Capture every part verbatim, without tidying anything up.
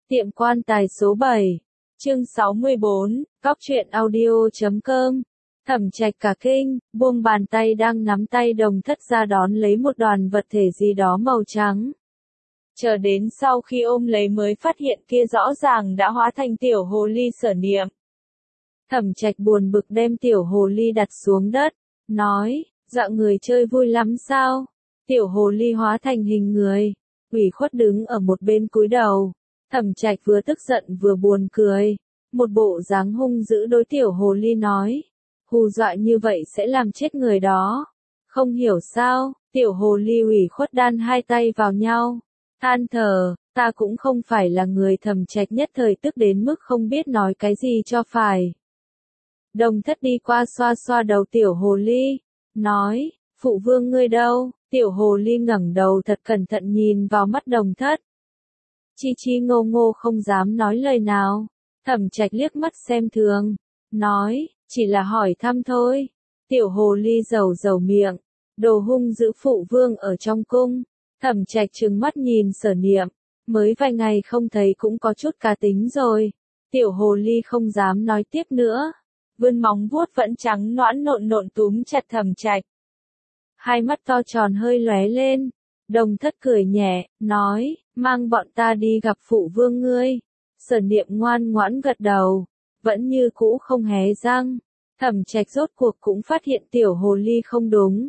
Tiệm quan tài số bảy, chương sáu mươi bốn, Cóc truyện audio chấm com. Thẩm Trạch cả kinh, buông bàn tay đang nắm tay Đồng Thất ra đón lấy một đoàn vật thể gì đó màu trắng. Chờ đến sau khi ôm lấy mới phát hiện kia rõ ràng đã hóa thành tiểu hồ ly Sở Niệm. Thẩm Trạch buồn bực đem tiểu hồ ly đặt xuống đất, nói, dạo người chơi vui lắm sao? Tiểu hồ ly hóa thành hình người, ủy khuất đứng ở một bên cúi đầu. Thẩm Trạch vừa tức giận vừa buồn cười, một bộ dáng hung dữ đối tiểu hồ ly nói, hù dọa như vậy sẽ làm chết người đó. Không hiểu sao, tiểu hồ ly ủy khuất đan hai tay vào nhau, than thở, ta cũng không phải là người. Thẩm Trạch nhất thời tức đến mức không biết nói cái gì cho phải. Đồng Thất đi qua xoa xoa đầu tiểu hồ ly, nói, phụ vương ngươi đâu? Tiểu hồ ly ngẩng đầu thật cẩn thận nhìn vào mắt Đồng Thất. Chi chi ngô ngô không dám nói lời nào. Thẩm Trạch liếc mắt xem thường, nói, chỉ là hỏi thăm thôi. Tiểu hồ ly dầu dầu miệng, đồ hung dữ, phụ vương ở trong cung. Thẩm Trạch trừng mắt nhìn Sở Niệm, mới vài ngày không thấy cũng có chút cá tính rồi. Tiểu hồ ly không dám nói tiếp nữa, vươn móng vuốt vẫn trắng nõn nộn nộn túm chặt Thẩm Trạch. Hai mắt to tròn hơi lóe lên. Đồng Thất cười nhẹ, nói, mang bọn ta đi gặp phụ vương ngươi. Sở Niệm ngoan ngoãn gật đầu, vẫn như cũ không hé răng. Thẩm Trạch rốt cuộc cũng phát hiện tiểu hồ ly không đúng.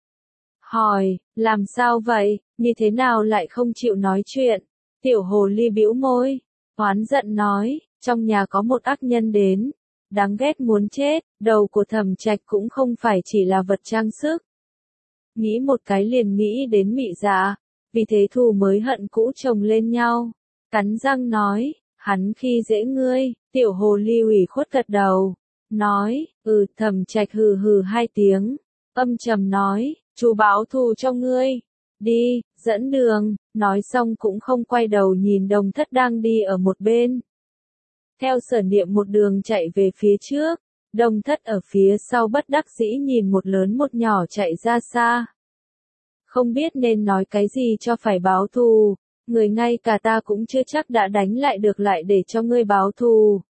Hỏi, làm sao vậy, như thế nào lại không chịu nói chuyện? Tiểu hồ ly bĩu môi, oán giận nói, trong nhà có một ác nhân đến, đáng ghét muốn chết. Đầu của Thẩm Trạch cũng không phải chỉ là vật trang sức. Nghĩ một cái liền nghĩ đến Mị Dạ, vì thế thù mới hận cũ chồng lên nhau. Cắn răng nói, hắn khi dễ ngươi. Tiểu hồ ly ủy khuất gật đầu, nói, ừ. Thẩm Trạch hừ hừ hai tiếng, âm trầm nói, chú báo thù cho ngươi, đi, dẫn đường. Nói xong cũng không quay đầu nhìn Đồng Thất đang đi ở một bên. Theo Sở Niệm một đường chạy về phía trước. Đồng Thất ở phía sau bất đắc dĩ nhìn một lớn một nhỏ chạy ra xa. Không biết nên nói cái gì cho phải báo thù, người ngay cả ta cũng chưa chắc đã đánh lại được, lại để cho ngươi báo thù.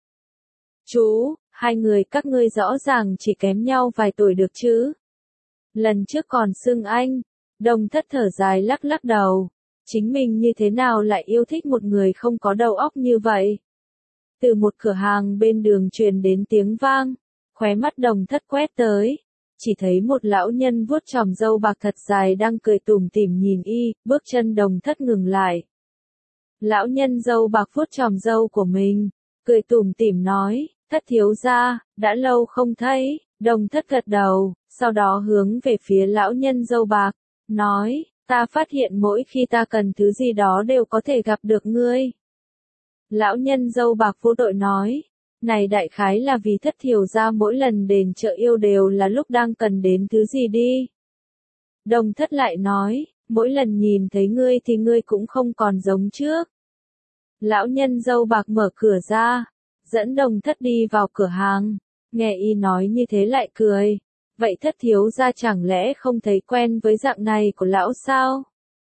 Chú, hai người các ngươi rõ ràng chỉ kém nhau vài tuổi được chứ. Lần trước còn xưng anh. Đồng Thất thở dài lắc lắc đầu, chính mình như thế nào lại yêu thích một người không có đầu óc như vậy. Từ một cửa hàng bên đường truyền đến tiếng vang. Khóe mắt Đồng Thất quét tới, chỉ thấy một lão nhân vuốt chòm râu bạc thật dài đang cười tủm tỉm nhìn y. Bước chân Đồng Thất ngừng lại. Lão nhân râu bạc vuốt chòm râu của mình, cười tủm tỉm nói, Thất thiếu gia, đã lâu không thấy. Đồng Thất gật đầu, sau đó hướng về phía lão nhân râu bạc, nói, ta phát hiện mỗi khi ta cần thứ gì đó đều có thể gặp được ngươi. Lão nhân râu bạc vô tội nói, này đại khái là vì Thất thiếu gia mỗi lần đền chợ yêu đều là lúc đang cần đến thứ gì đi. Đồng Thất lại nói, mỗi lần nhìn thấy ngươi thì ngươi cũng không còn giống trước. Lão nhân râu bạc mở cửa ra, dẫn Đồng Thất đi vào cửa hàng, nghe y nói như thế lại cười, vậy Thất thiếu gia chẳng lẽ không thấy quen với dạng này của lão sao?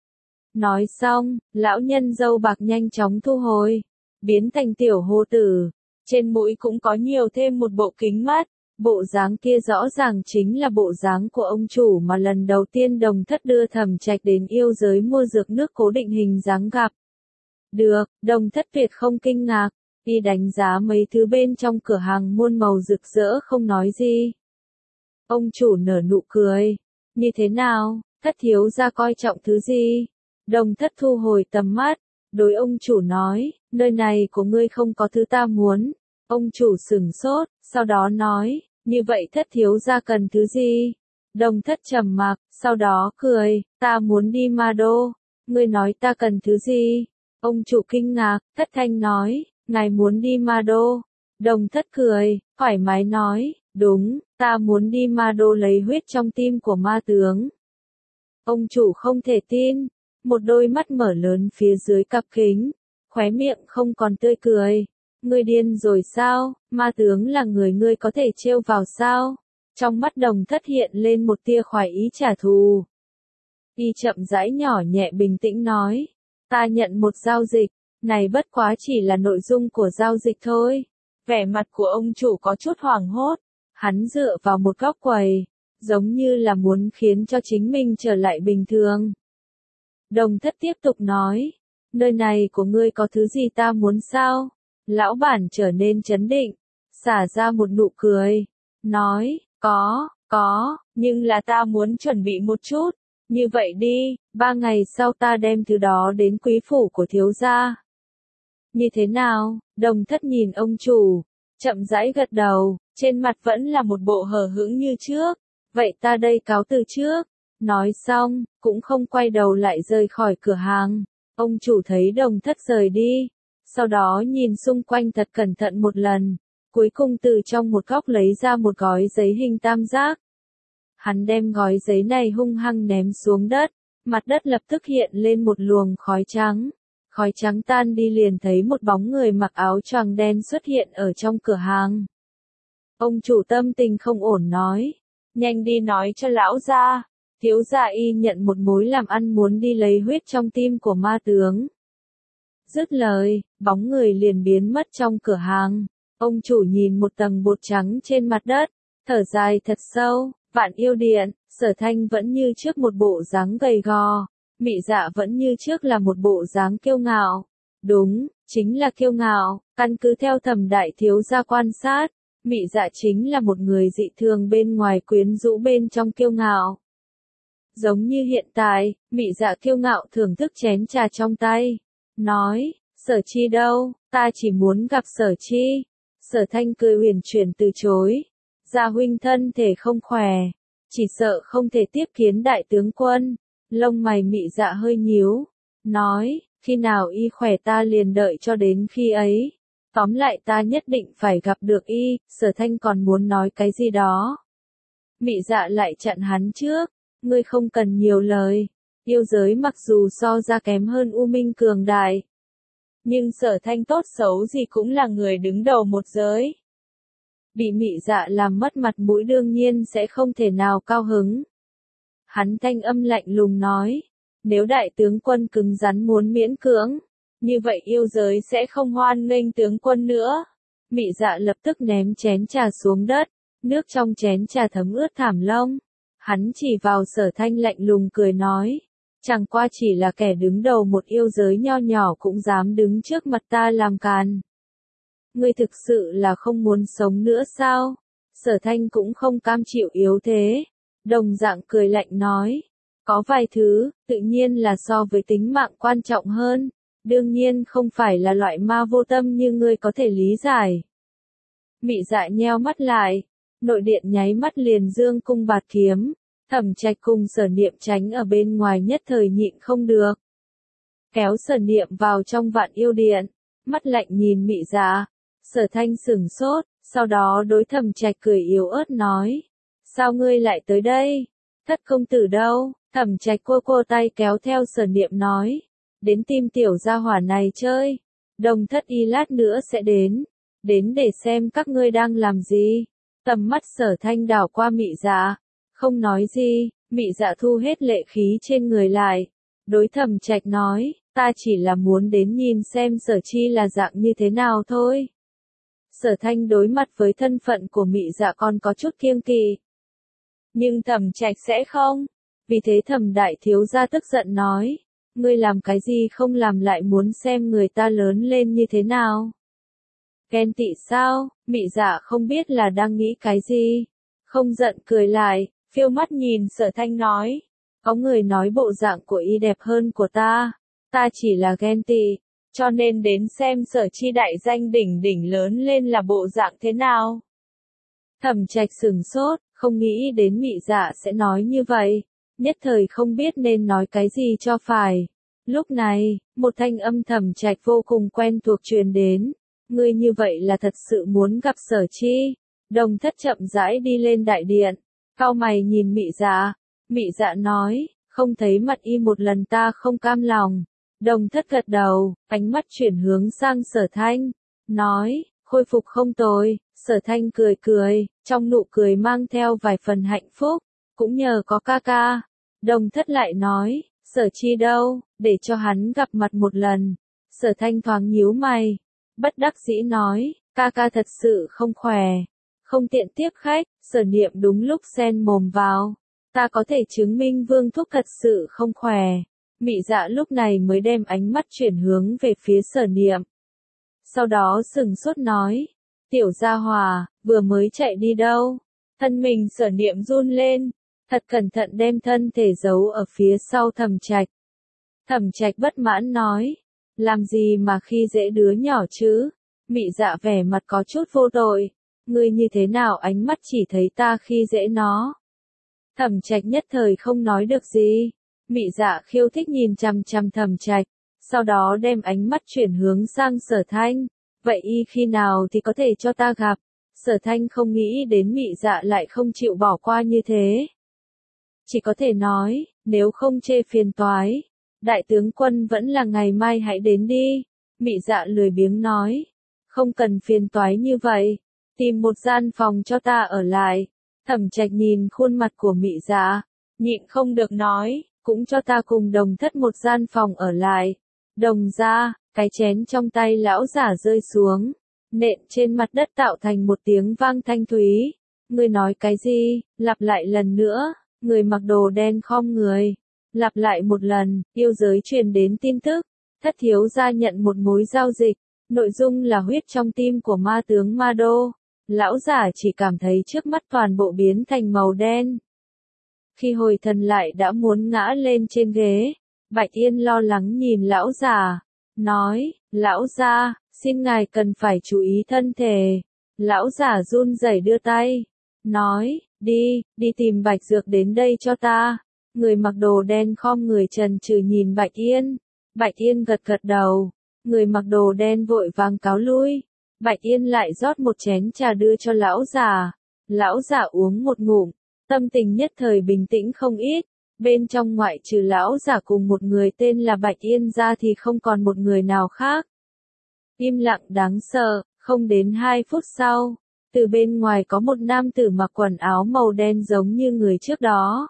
Nói xong, lão nhân râu bạc nhanh chóng thu hồi, biến thành tiểu hồ tử. Trên mũi cũng có nhiều thêm một bộ kính mắt, bộ dáng kia rõ ràng chính là bộ dáng của ông chủ mà lần đầu tiên Đồng Thất đưa Thẩm Trạch đến yêu giới mua dược nước cố định hình dáng gặp. Được, Đồng Thất tuyệt không kinh ngạc, y đánh giá mấy thứ bên trong cửa hàng muôn màu rực rỡ không nói gì. Ông chủ nở nụ cười, như thế nào, Thất thiếu gia coi trọng thứ gì? Đồng Thất thu hồi tầm mắt, đối ông chủ nói, nơi này của ngươi không có thứ ta muốn. Ông chủ sửng sốt, sau đó nói, như vậy Thất thiếu gia cần thứ gì? Đồng Thất trầm mặc, sau đó cười, ta muốn đi Ma Đô. Ngươi nói ta cần thứ gì? Ông chủ kinh ngạc, thất thanh nói, ngài muốn đi Ma Đô. Đồng Thất cười, thoải mái nói, đúng, ta muốn đi Ma Đô lấy huyết trong tim của ma tướng. Ông chủ không thể tin, một đôi mắt mở lớn phía dưới cặp kính, khóe miệng không còn tươi cười. Ngươi điên rồi sao, ma tướng là người ngươi có thể trêu vào sao? Trong mắt Đồng Thất hiện lên một tia khoái ý trả thù. Y chậm rãi nhỏ nhẹ bình tĩnh nói, ta nhận một giao dịch, Này bất quá chỉ là nội dung của giao dịch thôi. Vẻ mặt của ông chủ có chút hoảng hốt. Hắn dựa vào một góc quầy, giống như là muốn khiến cho chính mình trở lại bình thường. Đồng thất tiếp tục nói, nơi này của ngươi có thứ gì ta muốn sao? Lão bản trở nên trấn định, xả ra một nụ cười, nói, có, có, nhưng là ta muốn chuẩn bị một chút. Như vậy đi, ba ngày sau ta đem thứ đó đến quý phủ của thiếu gia. Như thế nào? Đồng thất nhìn ông chủ, chậm rãi gật đầu, trên mặt vẫn là một bộ hờ hững như trước. Vậy ta đây cáo từ trước. Nói xong, cũng không quay đầu lại rời khỏi cửa hàng. Ông chủ thấy đồng thất rời đi, sau đó nhìn xung quanh thật cẩn thận một lần, cuối cùng từ trong một góc lấy ra một gói giấy hình tam giác. Hắn đem gói giấy này hung hăng ném xuống đất, mặt đất lập tức hiện lên một luồng khói trắng. Khói trắng tan đi liền thấy một bóng người mặc áo choàng đen xuất hiện ở trong cửa hàng. Ông chủ tâm tình không ổn nói, nhanh đi nói cho lão gia, thiếu gia y nhận một mối làm ăn muốn đi lấy huyết trong tim của ma tướng. Dứt lời, bóng người liền biến mất trong cửa hàng. Ông chủ nhìn một tầng bột trắng trên mặt đất, thở dài thật sâu. Vạn Yêu Điện, Sở Thanh vẫn như trước một bộ dáng gầy gò, Mị Dạ vẫn như trước là một bộ dáng kiêu ngạo. Đúng, chính là kiêu ngạo, căn cứ theo Thẩm đại thiếu gia quan sát, Mị Dạ chính là một người dị thường bên ngoài quyến rũ bên trong kiêu ngạo. Giống như hiện tại, Mị Dạ kiêu ngạo thưởng thức chén trà trong tay, nói, Sở Chi đâu, ta chỉ muốn gặp Sở Chi. Sở Thanh cười huyền chuyển từ chối. Gia huynh thân thể không khỏe, chỉ sợ không thể tiếp kiến đại tướng quân. Lông mày Mị Dạ hơi nhíu, nói, khi nào y khỏe ta liền đợi cho đến khi ấy. Tóm lại ta nhất định phải gặp được y. Sở Thanh còn muốn nói cái gì đó. Mị Dạ lại chặn hắn trước, ngươi không cần nhiều lời. Yêu giới mặc dù so ra kém hơn U Minh cường đại, nhưng Sở Thanh tốt xấu gì cũng là người đứng đầu một giới. Bị Mị Dạ làm mất mặt mũi đương nhiên sẽ không thể nào cao hứng. Hắn thanh âm lạnh lùng nói, nếu đại tướng quân cứng rắn muốn miễn cưỡng, như vậy yêu giới sẽ không hoan nghênh tướng quân nữa. Mị Dạ lập tức ném chén trà xuống đất, nước trong chén trà thấm ướt thảm lông. Hắn chỉ vào Sở Thanh lạnh lùng cười nói, chẳng qua chỉ là kẻ đứng đầu một yêu giới nho nhỏ cũng dám đứng trước mặt ta làm càn. Ngươi thực sự là không muốn sống nữa sao? Sở Thanh cũng không cam chịu yếu thế. Đồng dạng cười lạnh nói. Có vài thứ, tự nhiên là so với tính mạng quan trọng hơn. Đương nhiên không phải là loại ma vô tâm như ngươi có thể lý giải. Mị Dạ nheo mắt lại. Nội điện nháy mắt liền dương cung bạt kiếm. Thẩm Trạch cùng Sở Niệm tránh ở bên ngoài nhất thời nhịn không được. Kéo Sở Niệm vào trong Vạn Yêu Điện. Mắt lạnh nhìn Mị Dạ. Sở Thanh sửng sốt, sau đó đối Thẩm Trạch cười yếu ớt nói. Sao ngươi lại tới đây? Thất công tử đâu? Thẩm Trạch cô cô tay kéo theo Sở Niệm nói. Đến tìm tiểu gia hỏa này chơi. Đồng thất y lát nữa sẽ đến. Đến để xem các ngươi đang làm gì. Tầm mắt Sở Thanh đảo qua Mị Dạ. Không nói gì, Mị Dạ thu hết lệ khí trên người lại. Đối Thẩm Trạch nói, ta chỉ là muốn đến nhìn xem Sở Chi là dạng như thế nào thôi. Sở Thanh đối mặt với thân phận của Mị Dạ còn có chút kiêng kỵ. Nhưng Thẩm Trạch sẽ không. Vì thế Thẩm đại thiếu gia tức giận nói, ngươi làm cái gì không làm lại muốn xem người ta lớn lên như thế nào. Ghen tị sao? Mị Dạ không biết là đang nghĩ cái gì. Không giận cười lại, phiêu mắt nhìn Sở Thanh nói. Có người nói bộ dạng của y đẹp hơn của ta. Ta chỉ là ghen tị. Cho nên đến xem Sở Chi đại danh đỉnh đỉnh lớn lên là bộ dạng thế nào. Thẩm Trạch sửng sốt, không nghĩ đến Mị Dạ sẽ nói như vậy. Nhất thời không biết nên nói cái gì cho phải. Lúc này, một thanh âm Thẩm Trạch vô cùng quen thuộc truyền đến. Ngươi như vậy là thật sự muốn gặp Sở Chi. Đồng thất chậm rãi đi lên đại điện. Cau mày nhìn Mị Dạ. Mị Dạ nói, không thấy mặt y một lần ta không cam lòng. Đồng thất gật đầu, ánh mắt chuyển hướng sang Sở Thanh. Nói, khôi phục không tồi. Sở Thanh cười cười, trong nụ cười mang theo vài phần hạnh phúc. Cũng nhờ có ca ca. Đồng thất lại nói, Sở Chi đâu, để cho hắn gặp mặt một lần. Sở Thanh thoáng nhíu mày, bất đắc dĩ nói, ca ca thật sự không khỏe, không tiện tiếp khách. Sở Niệm đúng lúc xen mồm vào, ta có thể chứng minh Vương thúc thật sự không khỏe. Mị Dạ lúc này mới đem ánh mắt chuyển hướng về phía Sở Niệm. Sau đó sừng sốt nói, tiểu gia hòa, vừa mới chạy đi đâu? Thân mình Sở Niệm run lên, thật cẩn thận đem thân thể giấu ở phía sau Thẩm Trạch. Thẩm Trạch bất mãn nói, làm gì mà khi dễ đứa nhỏ chứ? Mị Dạ vẻ mặt có chút vô tội, ngươi như thế nào ánh mắt chỉ thấy ta khi dễ nó? Thẩm Trạch nhất thời không nói được gì. Mị Dạ khiêu thích nhìn chằm chằm Thẩm Trạch, sau đó đem ánh mắt chuyển hướng sang Sở Thanh, vậy y khi nào thì có thể cho ta gặp? Sở Thanh không nghĩ đến Mị Dạ lại không chịu bỏ qua như thế. Chỉ có thể nói, nếu không chê phiền toái, đại tướng quân vẫn là ngày mai hãy đến đi. Mị Dạ lười biếng nói, không cần phiền toái như vậy, tìm một gian phòng cho ta ở lại. Thẩm Trạch nhìn khuôn mặt của Mị Dạ, nhịn không được nói, cũng cho ta cùng Đồng thất một gian phòng ở lại. Đồng ra, cái chén trong tay lão giả rơi xuống, nện trên mặt đất tạo thành một tiếng vang thanh thúy. Ngươi nói cái gì? Lặp lại lần nữa. Người mặc đồ đen khom người. Lặp lại một lần, yêu giới truyền đến tin tức. Thất thiếu gia nhận một mối giao dịch. Nội dung là huyết trong tim của ma tướng Ma Đô. Lão giả chỉ cảm thấy trước mắt toàn bộ biến thành màu đen. Khi hồi thần lại đã muốn ngã lên trên ghế. Bạch Yên lo lắng nhìn lão giả. Nói, lão gia, xin ngài cần phải chú ý thân thể. Lão giả run rẩy đưa tay. Nói, đi, đi tìm Bạch Dược đến đây cho ta. Người mặc đồ đen khom người trần trừ nhìn Bạch Yên. Bạch Yên gật gật đầu. Người mặc đồ đen vội vàng cáo lui. Bạch Yên lại rót một chén trà đưa cho lão già. Lão già uống một ngụm, tâm tình nhất thời bình tĩnh không ít. Bên trong ngoại trừ lão già cùng một người tên là Bạch Yên ra thì không còn một người nào khác. Im lặng đáng sợ, không đến hai phút sau, từ bên ngoài có một nam tử mặc quần áo màu đen giống như người trước đó.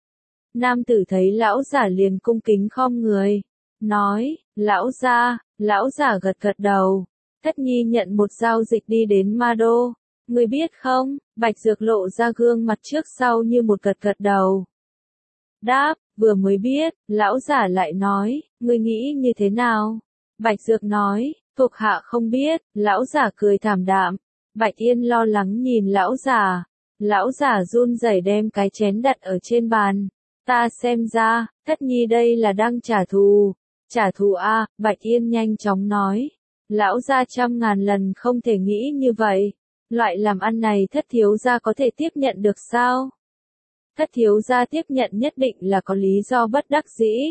Nam tử thấy lão giả liền cung kính khom người, nói, lão gia, lão giả gật gật đầu. Thất nhi nhận một giao dịch đi đến Ma Đô, ngươi biết không? Bạch Dược lộ ra gương mặt trước sau như một gật gật đầu. Đáp, vừa mới biết. Lão giả lại nói, ngươi nghĩ như thế nào? Bạch Dược nói, thuộc hạ không biết. Lão giả cười thảm đạm. Bạch Yên lo lắng nhìn lão giả. Lão giả run rẩy đem cái chén đặt ở trên bàn. Ta xem ra, Thất nhi đây là đang trả thù. Trả thù a? Bạch Yên nhanh chóng nói. Lão gia trăm ngàn lần không thể nghĩ như vậy. Loại làm ăn này Thất thiếu gia có thể tiếp nhận được sao? Thất thiếu gia tiếp nhận nhất định là có lý do bất đắc dĩ.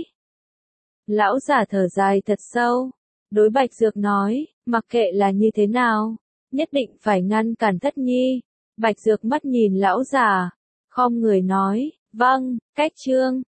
Lão giả thở dài thật sâu. Đối Bạch Dược nói, mặc kệ là như thế nào, nhất định phải ngăn cản Thất nhi. Bạch Dược mắt nhìn lão giả, khom người nói, vâng, cách trương.